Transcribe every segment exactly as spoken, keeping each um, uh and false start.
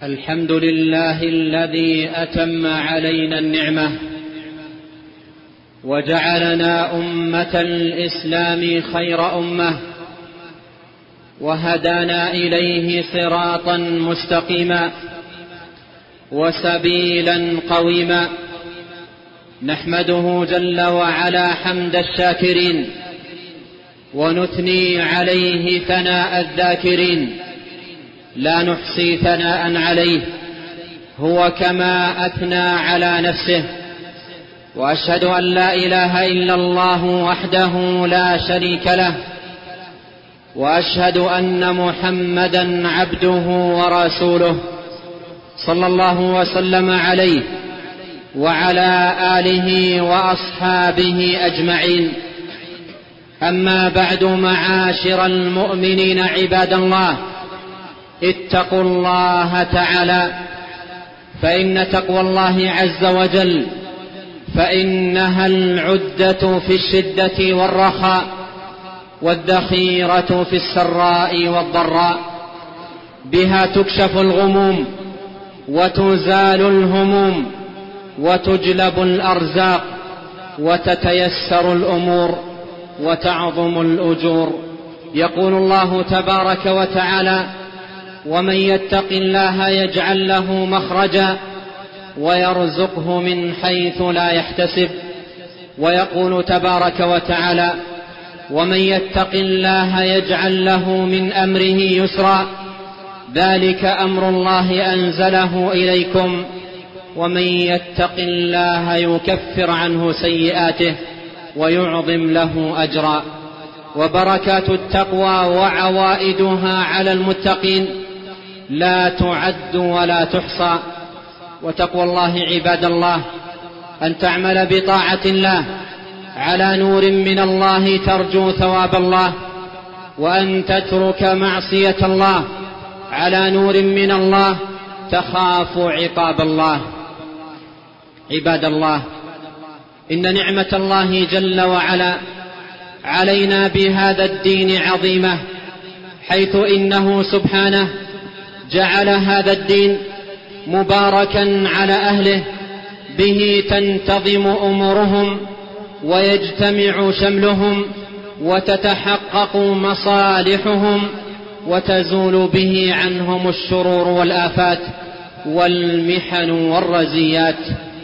الحمد لله الذي أتم علينا النعمة وجعلنا أمة الإسلام خير أمة وهدانا إليه صراطا مستقيما وسبيلا قويما. نحمده جل وعلا حمد الشاكرين ونثني عليه ثناء الذاكرين، لا نحصي ثناء عليه هو كما أثنى على نفسه. وأشهد أن لا إله إلا الله وحده لا شريك له، وأشهد أن محمدا عبده ورسوله صلى الله وسلم عليه وعلى آله وأصحابه أجمعين. أما بعد، معاشر المؤمنين عباد الله، اتقوا الله تعالى، فإن تقوى الله عز وجل فإنها العدة في الشدة والرخاء والذخيرة في السراء والضراء. بها تكشف الغموم وتزال الهموم وتجلب الأرزاق وتتيسر الأمور وتعظم الأجور. يقول الله تبارك وتعالى: ومن يتق الله يجعل له مخرجا ويرزقه من حيث لا يحتسب. ويقول تبارك وتعالى: ومن يتق الله يجعل له من أمره يسرا، ذلك أمر الله أنزله إليكم، ومن يتق الله يكفر عنه سيئاته ويعظم له أجرا. وبركات التقوى وعوائدها على المتقين لا تعد ولا تحصى. وتقوى الله عباد الله أن تعمل بطاعة الله على نور من الله ترجو ثواب الله، وأن تترك معصية الله على نور من الله تخاف عقاب الله. عباد الله، إن نعمة الله جل وعلا علينا بهذا الدين عظيمة، حيث إنه سبحانه جعل هذا الدين مباركا على أهله، به تنتظم أمورهم ويجتمع شملهم وتتحقق مصالحهم وتزول به عنهم الشرور والآفات والمحن والرزيات.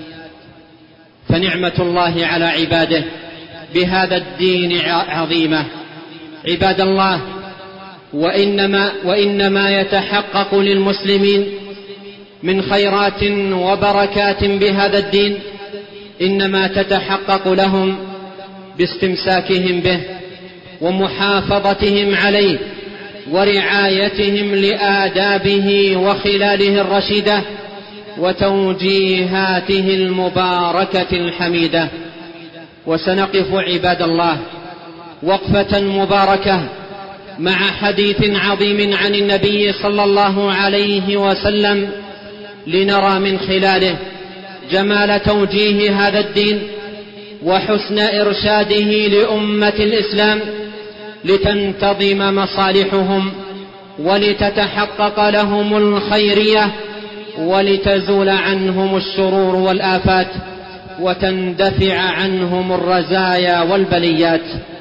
فنعمة الله على عباده بهذا الدين عظيمة. عباد الله، وإنما, وإنما يتحقق للمسلمين من خيرات وبركات بهذا الدين إنما تتحقق لهم باستمساكهم به ومحافظتهم عليه ورعايتهم لآدابه وخلاله الرشيدة وتوجيهاته المباركة الحميدة. وسنقف عباد الله وقفة مباركة مع حديث عظيم عن النبي صلى الله عليه وسلم، لنرى من خلاله جمال توجيه هذا الدين وحسن إرشاده لأمة الإسلام لتنتظم مصالحهم ولتتحقق لهم الخيرية ولتزول عنهم الشرور والآفات وتندفع عنهم الرزايا والبليات.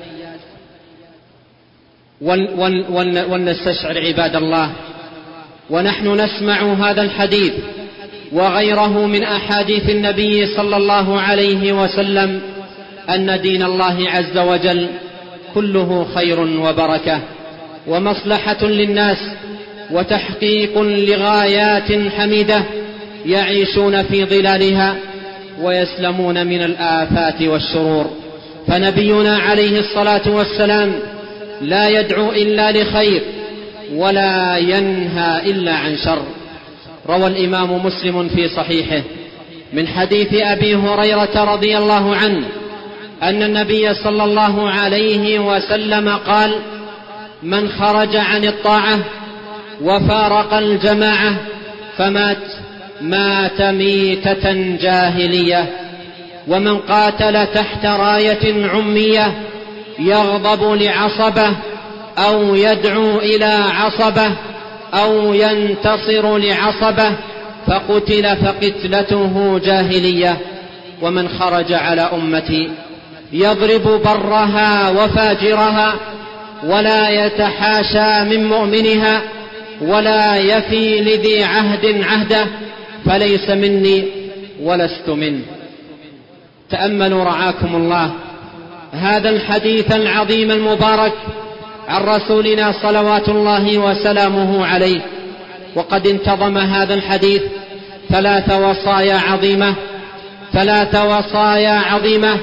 ولنستشعر عباد الله ونحن نسمع هذا الحديث وغيره من أحاديث النبي صلى الله عليه وسلم أن دين الله عز وجل كله خير وبركة ومصلحة للناس وتحقيق لغايات حميدة يعيشون في ظلالها ويسلمون من الآفات والشرور. فنبينا عليه الصلاة والسلام لا يدعو إلا لخير ولا ينهى إلا عن شر. روى الإمام مسلم في صحيحه من حديث أبي هريرة رضي الله عنه أن النبي صلى الله عليه وسلم قال: من خرج عن الطاعة وفارق الجماعة فمات مات ميتة جاهلية، ومن قاتل تحت راية عمية يغضب لعصبة أو يدعو إلى عصبة أو ينتصر لعصبة فقتل فقتلته جاهلية. ومن خرج على أمتي يضرب برها وفاجرها ولا يتحاشى من مؤمنها ولا يفي لذي عهد عهده فليس مني ولست منه. تأملوا رعاكم الله هذا الحديث العظيم المبارك عن رسولنا صلوات الله وسلامه عليه، وقد انتظم هذا الحديث ثلاث وصايا عظيمة ثلاث وصايا عظيمة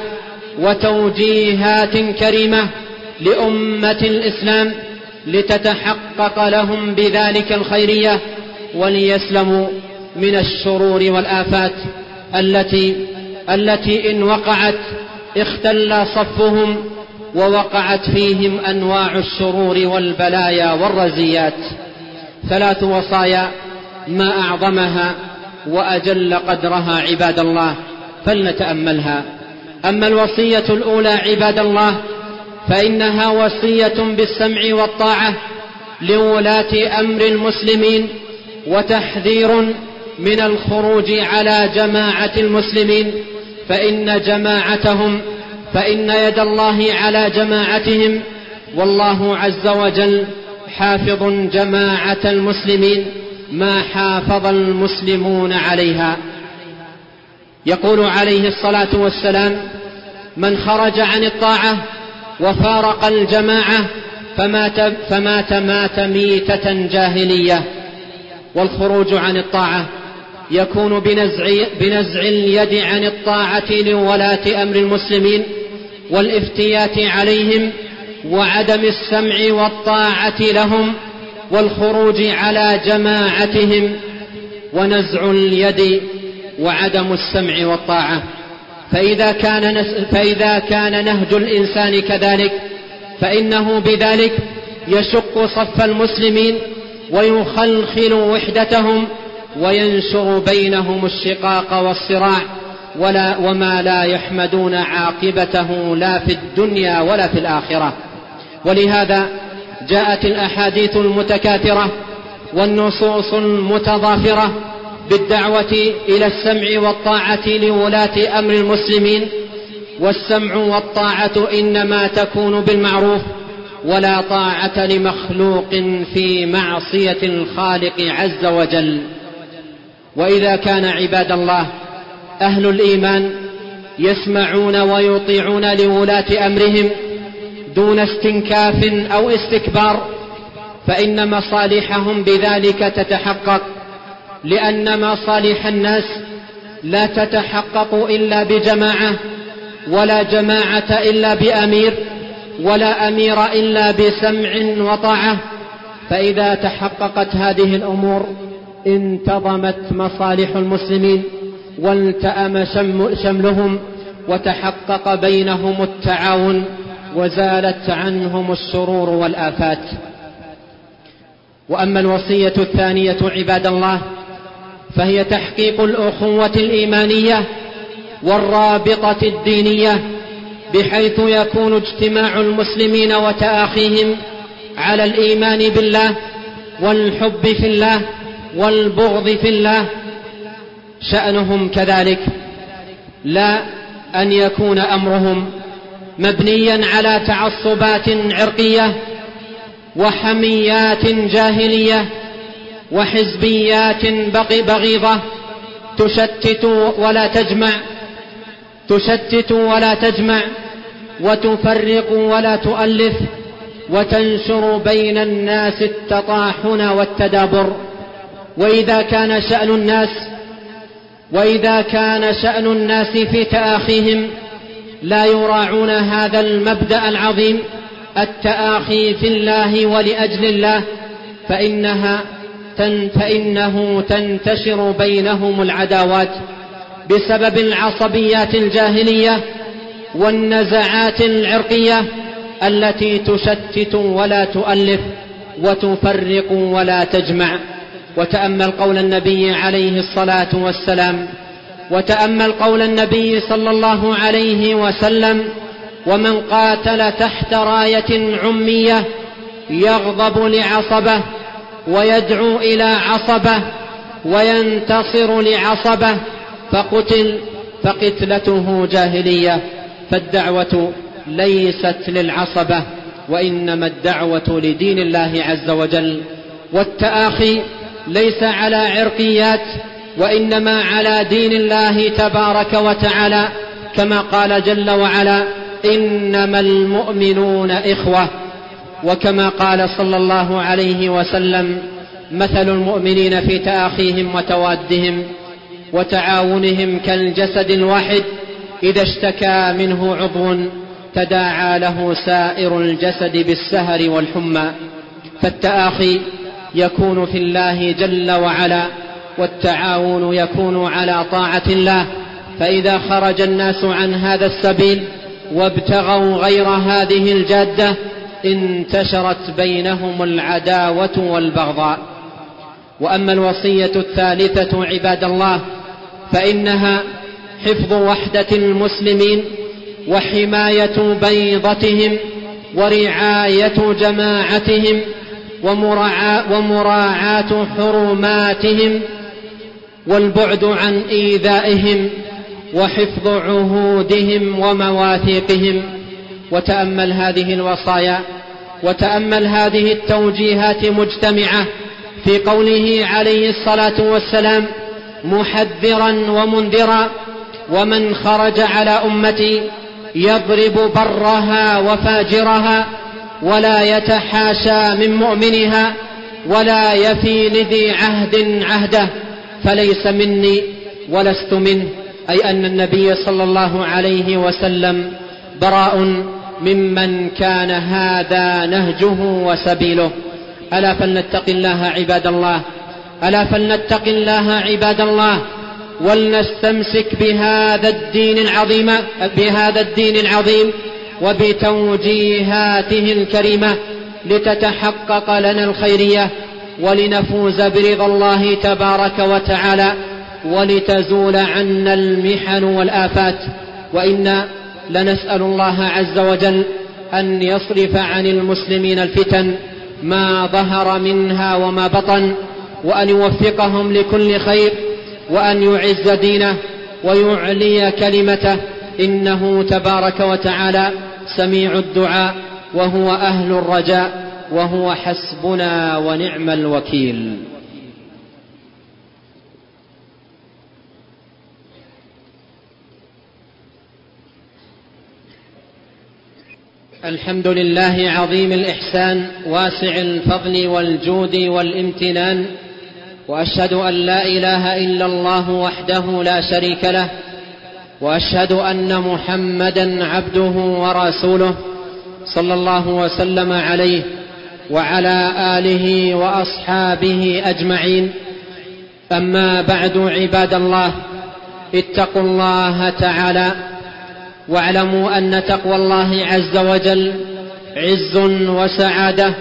وتوجيهات كريمة لأمة الإسلام لتتحقق لهم بذلك الخيرية وليسلموا من الشرور والآفات التي التي إن وقعت اختل صفهم ووقعت فيهم أنواع الشرور والبلايا والرزيات. ثلاث وصايا ما أعظمها وأجل قدرها عباد الله، فلنتأملها. أما الوصية الأولى عباد الله فإنها وصية بالسمع والطاعة لولاة أمر المسلمين، وتحذير من الخروج على جماعة المسلمين، فإن جماعتهم فإن يد الله على جماعتهم، والله عز وجل حافظ جماعة المسلمين ما حافظ المسلمون عليها. يقول عليه الصلاة والسلام: من خرج عن الطاعة وفارق الجماعة فمات, فمات مات ميتة جاهلية. والخروج عن الطاعة يكون بنزع, بنزع اليد عن الطاعة لولاة أمر المسلمين والافتيات عليهم وعدم السمع والطاعة لهم والخروج على جماعتهم، ونزع اليد وعدم السمع والطاعة. فإذا كان, فإذا كان نهج الإنسان كذلك فإنه بذلك يشق صف المسلمين ويخلخل وحدتهم وينشر بينهم الشقاق والصراع ولا وما لا يحمدون عاقبته لا في الدنيا ولا في الآخرة. ولهذا جاءت الأحاديث المتكاثرة والنصوص المتضافرة بالدعوة إلى السمع والطاعة لولاة أمر المسلمين. والسمع والطاعة إنما تكون بالمعروف، ولا طاعة لمخلوق في معصية الخالق عز وجل. وإذا كان عباد الله أهل الإيمان يسمعون ويطيعون لولاة أمرهم دون استنكاف أو استكبار فإن مصالحهم بذلك تتحقق، لأن مصالح الناس لا تتحقق إلا بجماعة، ولا جماعة إلا بأمير، ولا أمير إلا بسمع وطاعة. فإذا تحققت هذه الأمور انتظمت مصالح المسلمين والتأم شملهم وتحقق بينهم التعاون وزالت عنهم الشرور والآفات. وأما الوصية الثانية عباد الله فهي تحقيق الأخوة الإيمانية والرابطة الدينية، بحيث يكون اجتماع المسلمين وتآخيهم على الإيمان بالله والحب في الله والبغض في الله شأنهم كذلك، لا أن يكون أمرهم مبنيا على تعصبات عرقية وحميات جاهلية وحزبيات بغيضة تشتت ولا تجمع تشتت ولا تجمع وتفرق ولا تؤلف وتنشر بين الناس التطاحن والتدابر. وإذا كان شأن الناس وإذا كان شأن الناس في تآخيهم لا يراعون هذا المبدأ العظيم التآخي في الله ولأجل الله فإنها فإنه تنتشر بينهم العداوات بسبب العصبيات الجاهلية والنزعات العرقية التي تشتت ولا تؤلف وتفرق ولا تجمع. وتأمل قول النبي عليه الصلاة والسلام وتأمل قول النبي صلى الله عليه وسلم: ومن قاتل تحت راية عمية يغضب لعصبه ويدعو إلى عصبة وينتصر لعصبة فقتل فقتلته جاهلية. فالدعوة ليست للعصبة، وإنما الدعوة لدين الله عز وجل. والتآخي ليس على عرقيات، وإنما على دين الله تبارك وتعالى، كما قال جل وعلا: إنما المؤمنون إخوة. وكما قال صلى الله عليه وسلم: مثل المؤمنين في تآخيهم وتوادهم وتعاونهم كالجسد الواحد إذا اشتكى منه عضو تداعى له سائر الجسد بالسهر والحمى. فالتآخي يكون في الله جل وعلا، والتعاون يكون على طاعة الله. فإذا خرج الناس عن هذا السبيل وابتغوا غير هذه الجادة انتشرت بينهم العداوة والبغضاء. وأما الوصية الثالثة عباد الله فإنها حفظ وحدة المسلمين وحماية بيضتهم ورعاية جماعتهم ومراعاة حرماتهم والبعد عن إيذائهم وحفظ عهودهم ومواثيقهم. وتأمل هذه الوصايا وتأمل هذه التوجيهات مجتمعة في قوله عليه الصلاة والسلام محذرا ومنذرا: ومن خرج على أمتي يضرب برها وفاجرها ولا يتحاشى من مؤمنها ولا يفي لذي عهد عهده فليس مني ولست منه. أي أن النبي صلى الله عليه وسلم براء ممن كان هذا نهجه وسبيله. ألا فلنتق الله عباد الله، ألا فلنتق الله عباد الله، ولنستمسك بهذا الدين العظيم بهذا الدين العظيم وبتوجيهاته الكريمة لتتحقق لنا الخيرية ولنفوز برضا الله تبارك وتعالى ولتزول عنا المحن والآفات. وإنا لنسأل الله عز وجل أن يصرف عن المسلمين الفتن ما ظهر منها وما بطن، وأن يوفقهم لكل خير، وأن يعز دينه ويعلي كلمته، إنه تبارك وتعالى سميع الدعاء وهو أهل الرجاء وهو حسبنا ونعم الوكيل. الحمد لله عظيم الإحسان واسع الفضل والجود والامتنان، وأشهد أن لا إله إلا الله وحده لا شريك له، وأشهد أن محمدا عبده ورسوله صلى الله وسلم عليه وعلى آله وأصحابه أجمعين. أما بعد عباد الله، اتقوا الله تعالى واعلموا أن تقوى الله عز وجل عز وسعادة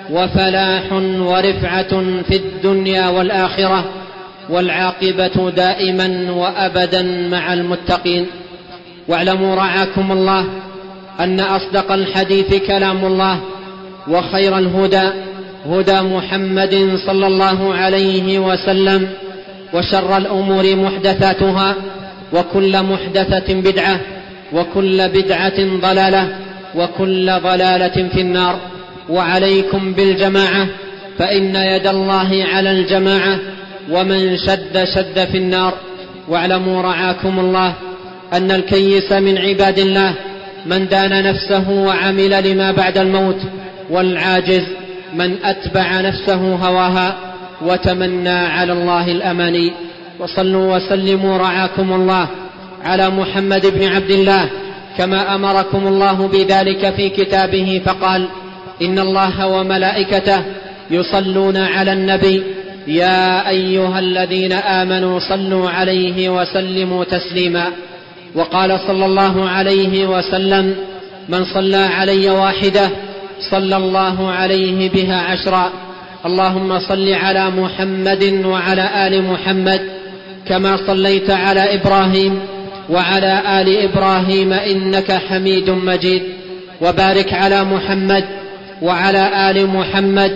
وفلاح ورفعة في الدنيا والآخرة، والعاقبة دائما وأبدا مع المتقين. واعلموا رعاكم الله أن أصدق الحديث كلام الله، وخير الهدى هدى محمد صلى الله عليه وسلم، وشر الأمور محدثاتها، وكل محدثة بدعة، وكل بدعة ضلالة، وكل ضلالة في النار. وعليكم بالجماعة، فإن يد الله على الجماعة، ومن شد شد في النار. واعلموا رعاكم الله أن الكيس من عباد الله من دان نفسه وعمل لما بعد الموت، والعاجز من أتبع نفسه هواها وتمنى على الله الأماني. وصلوا وسلموا رعاكم الله على محمد بن عبد الله كما أمركم الله بذلك في كتابه، فقال: إن الله وملائكته يصلون على النبي يا أيها الذين آمنوا صلوا عليه وسلموا تسليما. وقال صلى الله عليه وسلم: من صلى علي واحدة صلى الله عليه بها عشرا. اللهم صل على محمد وعلى آل محمد كما صليت على إبراهيم وعلى آل إبراهيم إنك حميد مجيد. وبارك على محمد وعلى آل محمد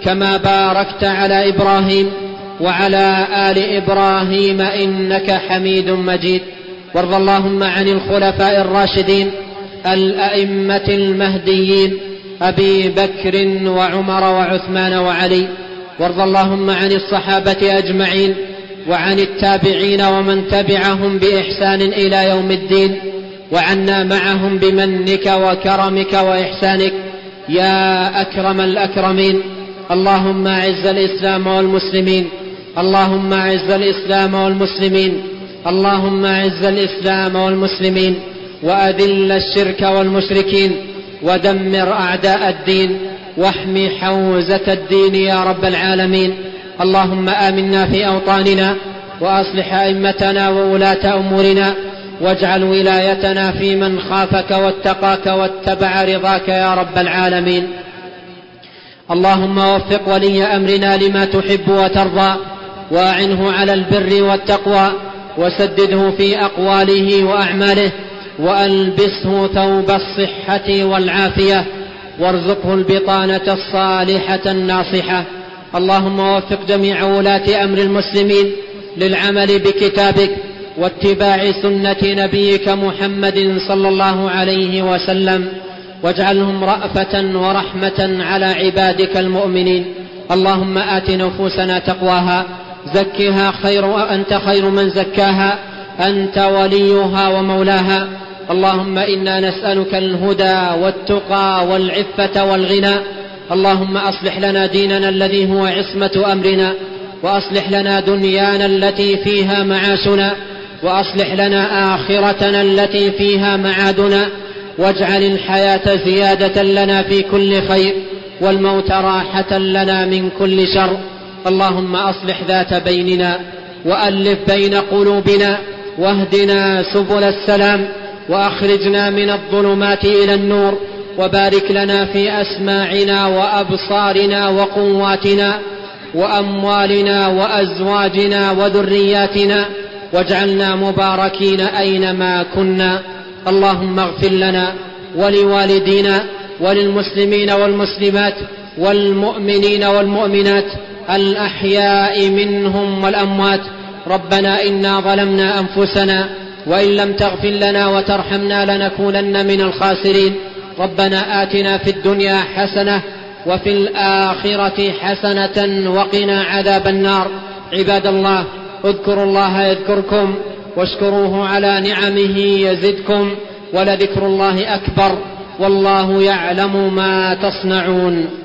كما باركت على إبراهيم وعلى آل إبراهيم إنك حميد مجيد. وارض اللهم عن الخلفاء الراشدين الأئمة المهديين أبي بكر وعمر وعثمان وعلي. وارض اللهم عن الصحابة أجمعين وعن التابعين ومن تبعهم بإحسان إلى يوم الدين، وعنا معهم بمنك وكرمك وإحسانك يا أكرم الأكرمين. اللهم أعز الإسلام والمسلمين، اللهم أعز الإسلام والمسلمين، اللهم أعز الإسلام والمسلمين، وأذل الشرك والمشركين، ودمر أعداء الدين، واحمي حوزة الدين يا رب العالمين. اللهم آمنا في أوطاننا، وأصلح أئمتنا وولاة أمورنا، واجعل ولايتنا في من خافك واتقاك واتبع رضاك يا رب العالمين. اللهم وفق ولي أمرنا لما تحب وترضى، وأعنه على البر والتقوى، وسدده في أقواله وأعماله، وألبسه ثوب الصحة والعافية، وارزقه البطانة الصالحة الناصحة. اللهم وفق جميع ولاة أمر المسلمين للعمل بكتابك واتباع سنة نبيك محمد صلى الله عليه وسلم، واجعلهم رأفة ورحمة على عبادك المؤمنين. اللهم آت نفوسنا تقواها، زكها خير أنت خير من زكاها، أنت وليها ومولاها. اللهم إنا نسألك الهدى والتقى والعفة والغنى. اللهم أصلح لنا ديننا الذي هو عصمة أمرنا، وأصلح لنا دنيانا التي فيها معاشنا، وأصلح لنا آخرتنا التي فيها معادنا، واجعل الحياة زيادة لنا في كل خير، والموت راحة لنا من كل شر. اللهم أصلح ذات بيننا، وألف بين قلوبنا، واهدنا سبل السلام، وأخرجنا من الظلمات إلى النور، وبارك لنا في أسماعنا وأبصارنا وقواتنا وأموالنا وأزواجنا وذرياتنا، واجعلنا مباركين أينما كنا. اللهم اغفر لنا ولوالدينا وللمسلمين والمسلمات والمؤمنين والمؤمنات الأحياء منهم والأموات. ربنا إنا ظلمنا أنفسنا، وإن لم تغفر لنا وترحمنا لنكونن من الخاسرين. ربنا آتنا في الدنيا حسنة وفي الآخرة حسنة وقنا عذاب النار. عباد الله، اذكروا الله يذكركم، واشكروه على نعمه يزدكم، ولذكر الله أكبر، والله يعلم ما تصنعون.